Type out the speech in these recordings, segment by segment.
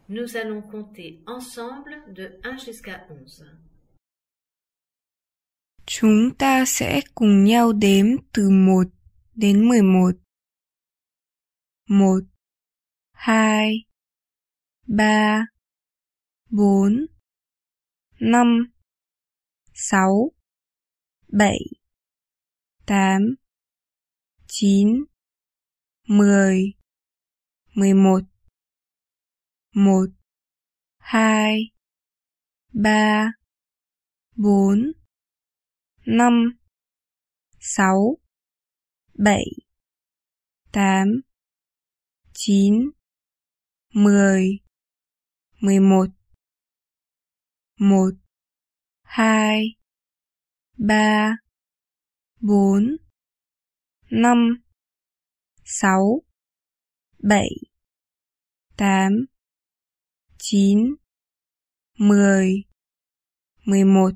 Nous allons compter ensemble de 1 jusqu'à 11. Chúng ta sẽ cùng nhau đếm từ 1 đến 11. 1, 2, 3, 4, 5, 6, 7, 8, 9, 10, 11. 1, 2, 3, 4, 5, 6, 7, 8, 9, 10, 11. 1, 2, 3, 4, 5, 6, 7, 8, 9, 10, 11.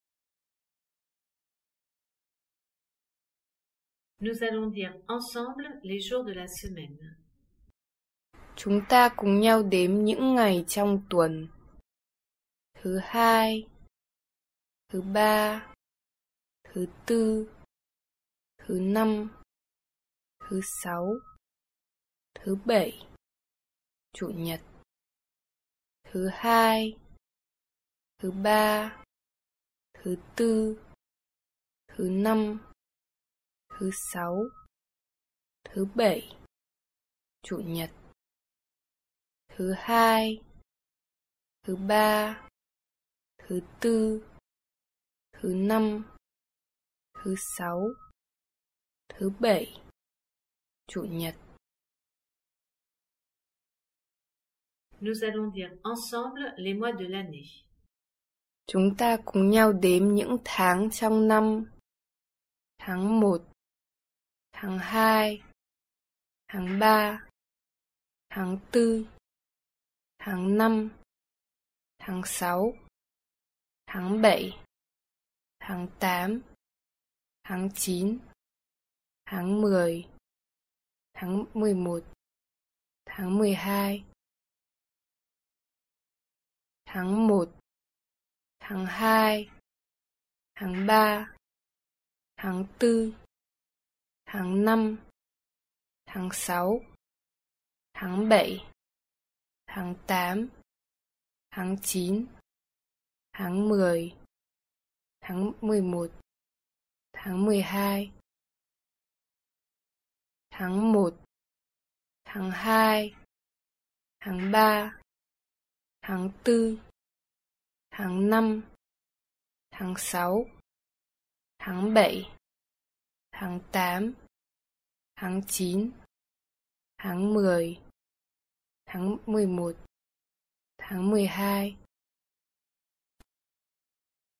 Nous allons dire ensemble les jours de la semaine. Chúng ta cùng nhau đếm những ngày trong tuần. Thứ hai, thứ ba, thứ tư, thứ năm, thứ sáu, thứ bảy, chủ nhật. Thứ hai, thứ ba, thứ tư, thứ năm, thứ sáu, thứ bảy, chủ nhật. Thứ hai, thứ ba, thứ tư, thứ năm, thứ sáu, thứ bảy, chủ nhật. Nous allons dire ensemble les mois de l'année. Chúng ta cùng nhau đếm những tháng trong năm. Tháng 1, tháng 2, tháng 3, tháng 4, tháng 5, tháng 6, tháng 7, tháng 8, tháng 9, tháng 10, tháng 11, tháng 12. Tháng 1, tháng 2, tháng 3, tháng 4, tháng 5, tháng 6, tháng 7, tháng 8, tháng 9, tháng 10, tháng 11, tháng 12. Tháng 1, tháng 2, tháng 3, tháng 4, tháng 5, tháng 6, tháng 7, tháng 8, tháng 9, tháng 10, tháng 11, tháng 12.